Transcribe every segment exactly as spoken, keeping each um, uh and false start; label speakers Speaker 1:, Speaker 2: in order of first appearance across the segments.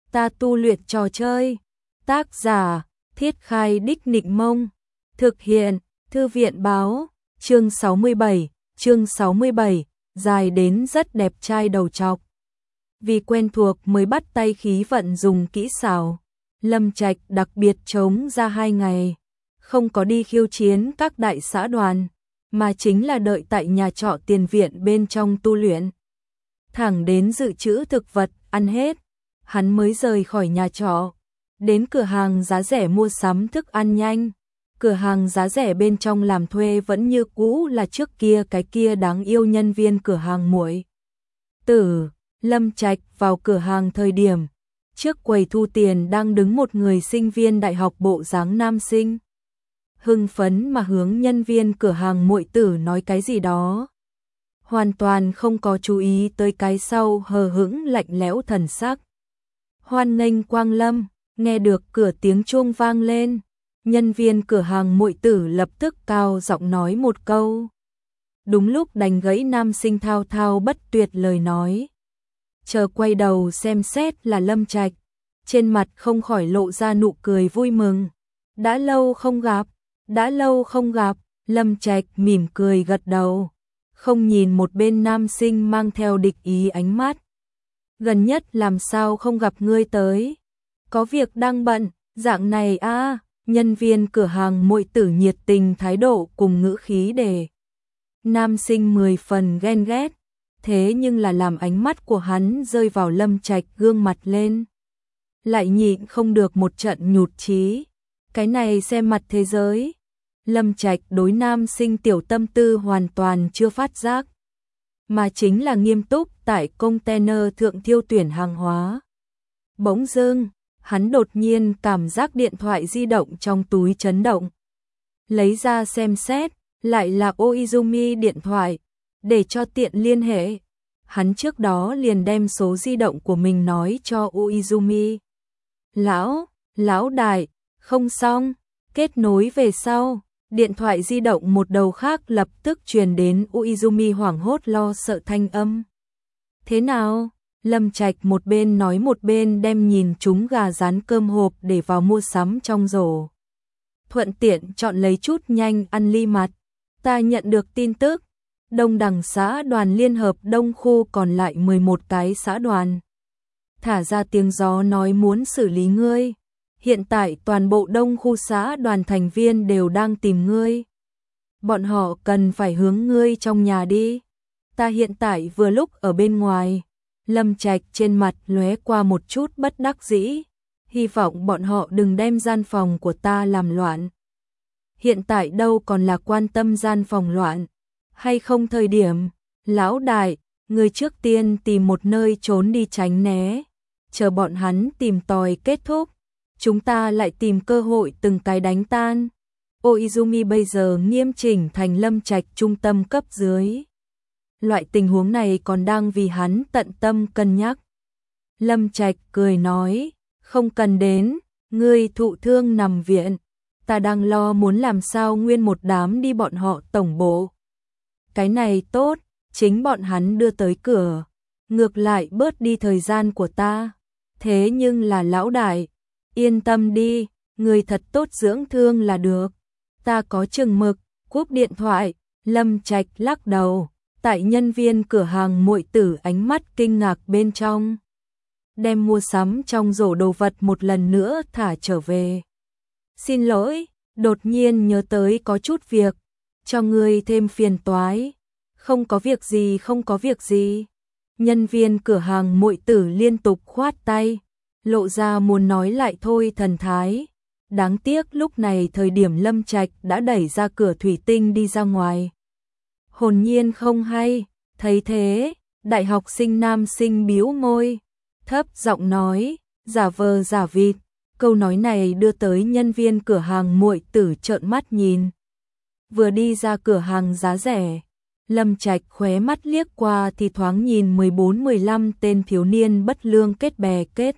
Speaker 1: Ta tu luyện trò chơi. Tác giả: Thiết Khai Đích Nịnh Mông. Thực hiện: Thư viện báo. Chương sáu mươi bảy, chương sáu mươi bảy, dài đến rất đẹp trai đầu trọc. Vì quen thuộc mới bắt tay khí vận dùng kỹ xảo, Lâm Trạch đặc biệt trống ra hai ngày, không có đi khiêu chiến các đại xã đoàn, mà chính là đợi tại nhà trọ tiền viện bên trong tu luyện. Thẳng đến dự trữ thực vật ăn hết, hắn mới rời khỏi nhà trọ, đến cửa hàng giá rẻ mua sắm thức ăn nhanh. Cửa hàng giá rẻ bên trong làm thuê vẫn như cũ là trước kia cái kia đáng yêu nhân viên cửa hàng muội tử. Lâm Trạch vào cửa hàng thời điểm, trước quầy thu tiền đang đứng một người sinh viên đại học bộ dáng nam sinh. Hưng phấn mà hướng nhân viên cửa hàng muội tử nói cái gì đó. Hoàn toàn không có chú ý tới cái sau hờ hững lạnh lẽo thần sắc. Hoan nghênh quang lâm, nghe được cửa tiếng chuông vang lên. Nhân viên cửa hàng muội tử lập tức cao giọng nói một câu. Đúng lúc đánh gãy nam sinh thao thao bất tuyệt lời nói. Chờ quay đầu xem xét là Lâm Trạch, trên mặt không khỏi lộ ra nụ cười vui mừng. Đã lâu không gặp, đã lâu không gặp, Lâm Trạch mỉm cười gật đầu, không nhìn một bên nam sinh mang theo địch ý ánh mắt. Gần nhất làm sao không gặp ngươi tới? Có việc đang bận, dạng này a à? Nhân viên cửa hàng muội tử nhiệt tình thái độ cùng ngữ khí để nam sinh mười phần ghen ghét, thế nhưng là làm ánh mắt của hắn rơi vào Lâm Trạch gương mặt lên, lại nhịn không được một trận nhụt chí. Cái này xem mặt thế giới. Lâm Trạch đối nam sinh tiểu tâm tư hoàn toàn chưa phát giác, mà chính là nghiêm túc tại container thượng thiêu tuyển hàng hóa. Bỗng dưng, hắn đột nhiên cảm giác điện thoại di động trong túi chấn động. Lấy ra xem xét, lại là Oizumi điện thoại, để cho tiện liên hệ. Hắn trước đó liền đem số di động của mình nói cho Oizumi. Lão, lão đại, không xong, kết nối về sau. Điện thoại di động một đầu khác lập tức truyền đến Oizumi hoảng hốt lo sợ thanh âm. Thế nào? Lâm Trạch một bên nói một bên đem nhìn chúng gà rán cơm hộp để vào mua sắm trong rổ. Thuận tiện chọn lấy chút nhanh ăn ly mặt. Ta nhận được tin tức, Đông Đằng xã đoàn liên hợp Đông khu còn lại mười một cái xã đoàn. Thả ra tiếng gió nói muốn xử lý ngươi. Hiện tại toàn bộ Đông khu xã đoàn thành viên đều đang tìm ngươi. Bọn họ cần phải hướng ngươi trong nhà đi. Ta hiện tại vừa lúc ở bên ngoài. Lâm Trạch trên mặt lóe qua một chút bất đắc dĩ, hy vọng bọn họ đừng đem gian phòng của ta làm loạn. Hiện tại đâu còn là quan tâm gian phòng loạn hay không thời điểm. Lão đại, người trước tiên tìm một nơi trốn đi tránh né, chờ bọn hắn tìm tòi kết thúc, chúng ta lại tìm cơ hội từng cái đánh tan. Oizumi bây giờ nghiêm chỉnh thành Lâm Trạch trung tâm cấp dưới. Loại tình huống này còn đang vì hắn tận tâm cân nhắc. Lâm Trạch cười nói, không cần đến, ngươi thụ thương nằm viện, ta đang lo muốn làm sao nguyên một đám đi bọn họ tổng bộ. Cái này tốt, chính bọn hắn đưa tới cửa, ngược lại bớt đi thời gian của ta. Thế nhưng là lão đại, yên tâm đi, người thật tốt dưỡng thương là được, ta có chừng mực. Cúp điện thoại, Lâm Trạch lắc đầu. Tại nhân viên cửa hàng muội tử ánh mắt kinh ngạc bên trong, đem mua sắm trong rổ đồ vật một lần nữa thả trở về. Xin lỗi, đột nhiên nhớ tới có chút việc, cho ngươi thêm phiền toái. Không có việc gì, không có việc gì. Nhân viên cửa hàng muội tử liên tục khoát tay, lộ ra muốn nói lại thôi thần thái. Đáng tiếc lúc này thời điểm Lâm Trạch đã đẩy ra cửa thủy tinh đi ra ngoài. Hồn nhiên không hay, thấy thế, đại học sinh nam sinh bĩu môi, thấp giọng nói, giả vờ giả vịt. Câu nói này đưa tới nhân viên cửa hàng muội tử trợn mắt nhìn. Vừa đi ra cửa hàng giá rẻ, Lâm Trạch khóe mắt liếc qua thì thoáng nhìn mười bốn mười lăm tên thiếu niên bất lương kết bè kết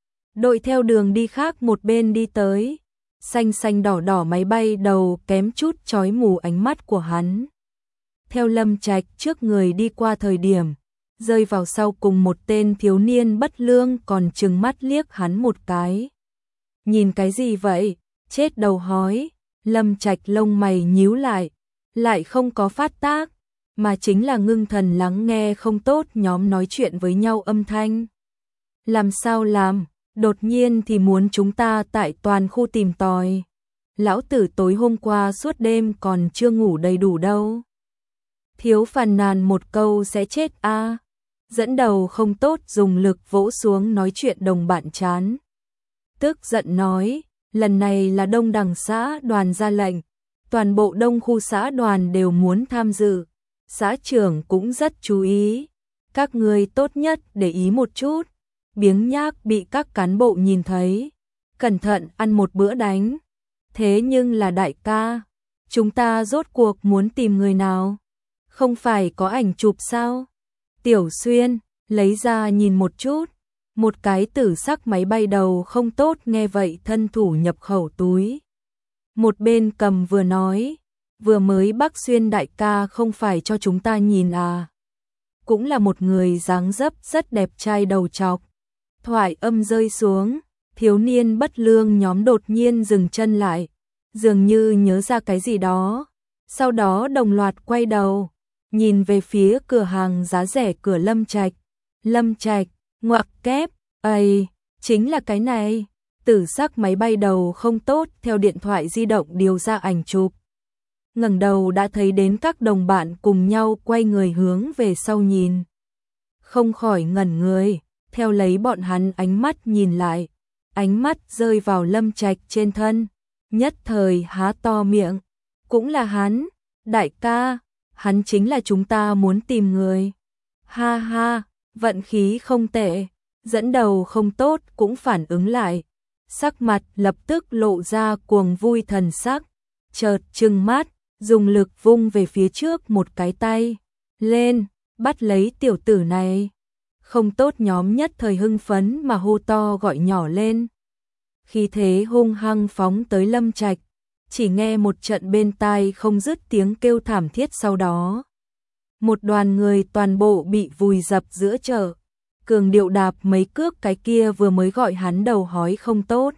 Speaker 1: đội theo đường đi khác một bên đi tới, xanh xanh đỏ đỏ máy bay đầu kém chút chói mù ánh mắt của hắn. Theo Lâm Trạch trước người đi qua thời điểm, rơi vào sau cùng một tên thiếu niên bất lương còn trừng mắt liếc hắn một cái. Nhìn cái gì vậy? Chết đầu hói. Lâm Trạch lông mày nhíu lại, lại không có phát tác, mà chính là ngưng thần lắng nghe không tốt nhóm nói chuyện với nhau âm thanh. Làm sao làm? Đột nhiên thì muốn chúng ta tại toàn khu tìm tòi. Lão tử tối hôm qua suốt đêm còn chưa ngủ đầy đủ đâu. Thiếu phàn nàn một câu sẽ chết a. À. Dẫn đầu không tốt dùng lực vỗ xuống nói chuyện đồng bạn chán. Tức giận nói, lần này là Đông Đằng xã đoàn ra lệnh, toàn bộ đông khu xã đoàn đều muốn tham dự. Xã trưởng cũng rất chú ý. Các người tốt nhất để ý một chút. Biếng nhác bị các cán bộ nhìn thấy. Cẩn thận ăn một bữa đánh. Thế nhưng là đại ca, chúng ta rốt cuộc muốn tìm người nào? Không phải có ảnh chụp sao? Tiểu Xuyên, lấy ra nhìn một chút. Một cái tử sắc máy bay đầu không tốt nghe vậy thân thủ nhập khẩu túi. Một bên cầm vừa nói, vừa mới Bắc Xuyên đại ca không phải cho chúng ta nhìn à. Cũng là một người dáng dấp rất đẹp trai đầu trọc. Thoại âm rơi xuống, thiếu niên bất lương nhóm đột nhiên dừng chân lại, dường như nhớ ra cái gì đó. Sau đó đồng loạt quay đầu, nhìn về phía cửa hàng giá rẻ cửa Lâm Trạch. Lâm Trạch, ngoặc kép, ây, chính là cái này. Tử sắc máy bay đầu không tốt theo điện thoại di động điều ra ảnh chụp. Ngẩng đầu đã thấy đến các đồng bạn cùng nhau quay người hướng về sau nhìn. Không khỏi ngẩn người, theo lấy bọn hắn ánh mắt nhìn lại. Ánh mắt rơi vào Lâm Trạch trên thân, nhất thời há to miệng. Cũng là hắn, đại ca, hắn chính là chúng ta muốn tìm người. Ha ha, vận khí không tệ, dẫn đầu không tốt cũng phản ứng lại. Sắc mặt lập tức lộ ra cuồng vui thần sắc, chợt trừng mắt, dùng lực vung về phía trước một cái tay. Lên, bắt lấy tiểu tử này. Không tốt nhóm nhất thời hưng phấn mà hô to gọi nhỏ lên. Khi thế hung hăng phóng tới Lâm Trạch, chỉ nghe một trận bên tai không dứt tiếng kêu thảm thiết sau đó. Một đoàn người toàn bộ bị vùi dập giữa chợ. Cường điệu đạp mấy cước cái kia vừa mới gọi hắn đầu hói không tốt.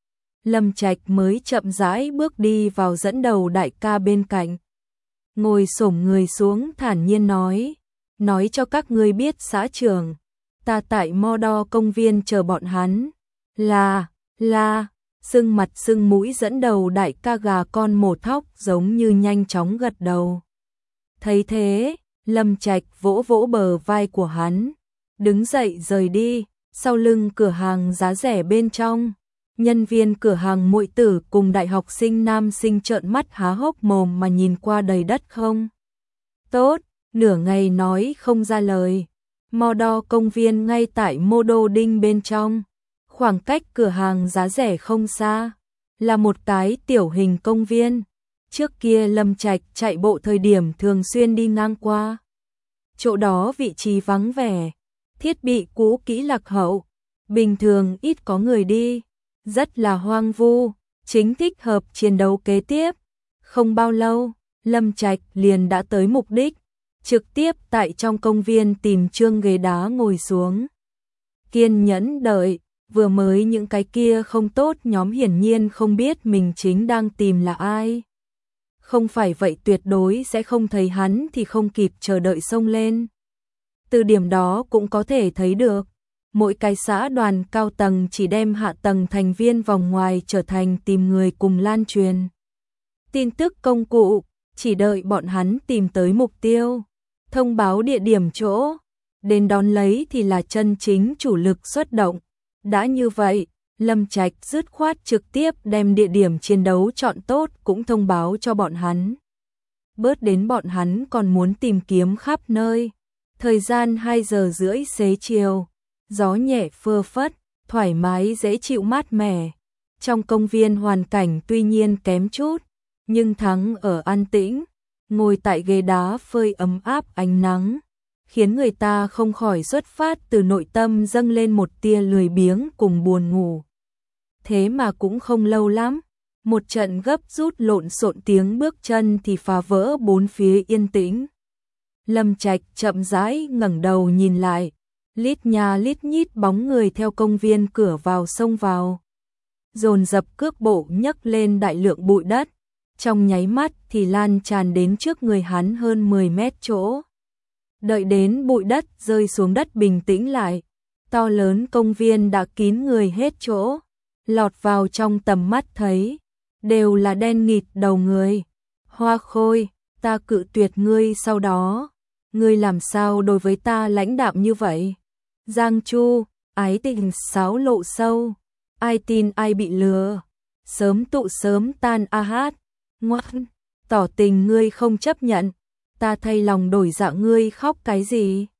Speaker 1: Lâm Trạch mới chậm rãi bước đi vào dẫn đầu đại ca bên cạnh. Ngồi xổm người xuống thản nhiên nói. Nói cho các ngươi biết xã trưởng, ta tại Mo Đo công viên chờ bọn hắn. Là, là, sưng mặt sưng mũi dẫn đầu đại ca gà con mổ thóc giống như nhanh chóng gật đầu. Thấy thế, Lâm Trạch vỗ vỗ bờ vai của hắn. Đứng dậy rời đi, sau lưng cửa hàng giá rẻ bên trong. Nhân viên cửa hàng muội tử cùng đại học sinh nam sinh trợn mắt há hốc mồm mà nhìn qua đầy đất không. Tốt, nửa ngày nói không ra lời. Mo Đo công viên ngay tại Mô Đô Đinh bên trong. Khoảng cách cửa hàng giá rẻ không xa, là một cái tiểu hình công viên. Trước kia Lâm Trạch chạy bộ thời điểm thường xuyên đi ngang qua. Chỗ đó vị trí vắng vẻ, thiết bị cũ kỹ lạc hậu, bình thường ít có người đi, rất là hoang vu, chính thích hợp chiến đấu kế tiếp. Không bao lâu, Lâm Trạch liền đã tới mục đích, trực tiếp tại trong công viên tìm trương ghế đá ngồi xuống. Kiên nhẫn đợi, vừa mới những cái kia không tốt nhóm hiển nhiên không biết mình chính đang tìm là ai. Không phải vậy tuyệt đối sẽ không thấy hắn thì không kịp chờ đợi xông lên. Từ điểm đó cũng có thể thấy được, mỗi cái xã đoàn cao tầng chỉ đem hạ tầng thành viên vòng ngoài trở thành tìm người cùng lan truyền tin tức công cụ, chỉ đợi bọn hắn tìm tới mục tiêu, thông báo địa điểm chỗ, đến đón lấy thì là chân chính chủ lực xuất động. Đã như vậy, Lâm Trạch dứt khoát trực tiếp đem địa điểm chiến đấu chọn tốt cũng thông báo cho bọn hắn. Bớt đến bọn hắn còn muốn tìm kiếm khắp nơi. Thời gian hai giờ rưỡi xế chiều, gió nhẹ phơ phất, thoải mái dễ chịu mát mẻ. Trong công viên hoàn cảnh tuy nhiên kém chút, nhưng thắng ở an tĩnh, ngồi tại ghế đá phơi ấm áp ánh nắng, khiến người ta không khỏi xuất phát từ nội tâm dâng lên một tia lười biếng cùng buồn ngủ. Thế mà cũng không lâu lắm, một trận gấp rút lộn xộn tiếng bước chân thì phá vỡ bốn phía yên tĩnh. Lâm Trạch chậm rãi ngẩng đầu nhìn lại, lít nha lít nhít bóng người theo công viên cửa vào xông vào. Dồn dập cước bộ nhấc lên đại lượng bụi đất, trong nháy mắt thì lan tràn đến trước người hắn hơn mười mét chỗ. Đợi đến bụi đất rơi xuống đất bình tĩnh lại, to lớn công viên đã kín người hết chỗ, lọt vào trong tầm mắt thấy, đều là đen nghịt đầu người. Hoa Khôi, ta cự tuyệt ngươi sau đó, ngươi làm sao đối với ta lãnh đạm như vậy? Giang Chu, ái tình sáo lộ sâu, ai tin ai bị lừa, sớm tụ sớm tan a hát, ngoan, tỏ tình ngươi không chấp nhận, ta thay lòng đổi dạ ngươi khóc cái gì?